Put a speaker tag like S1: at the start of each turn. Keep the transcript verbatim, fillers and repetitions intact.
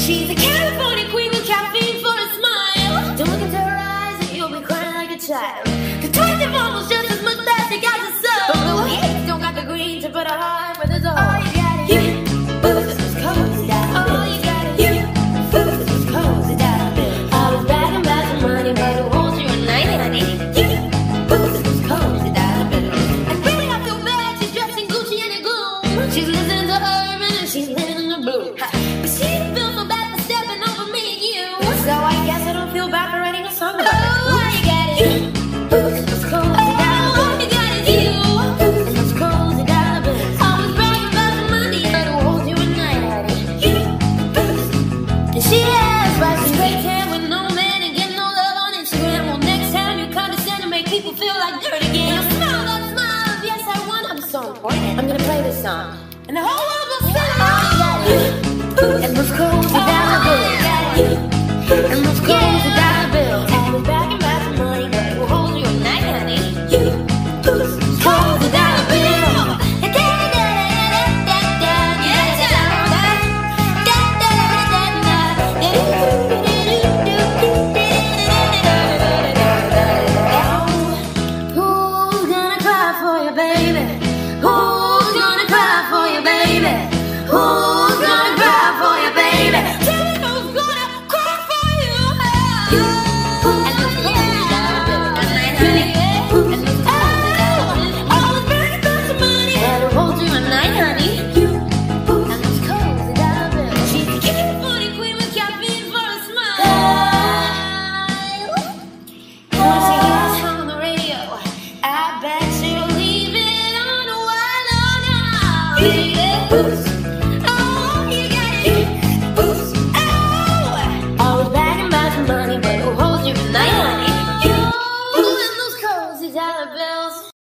S1: She's a California queen with caffeine for a smile. Don't look into her eyes and you'll be crying like a child. The twenty-four almost just as much that she got the soul. But Louis eight don't got the green to put her heart where there's a hole. All you gotta do is cozy down. All you gotta do is cozy down. I was bragging about some money, but who holds you at night, honey? Is cozy down. And really I feel bad, she's dressed in Gucci and a gloom. She's listening to Urban and she's living in the blue. But she feels so bad for stepping over me and you. So I guess I don't feel bad for writing a song about it. Oh, all you gotta do is cozy down. All you gotta do is cozy down. I was bragging about the money, but who holds you at night, honey? And she has like a straight hair with no man and getting no love on Instagram. Well, next time you condescend to make people feel like dirt again. You'll smile, that smile. Yes, I won. I'm so important. I'm gonna play this song, and the whole world will sing along. And let's cozy down a bit. And let's cozy down a bit. I was bragging about the money, but who holds you at night, honey? Cozy down a bit. Who's gonna cry for you, baby? Who's gonna cry for you, baby? Who's gonna cry for you, baby? Tell me who's gonna cry for you. And let's cozy down a bit. And let's cozy down a bit. I was bragging about some money, but who holds you at night, honey? And let's cozy down a bit. She's a California queen with caffeine for a smile. Once you hear a song on the radio, I bet she'll leave it on a while now.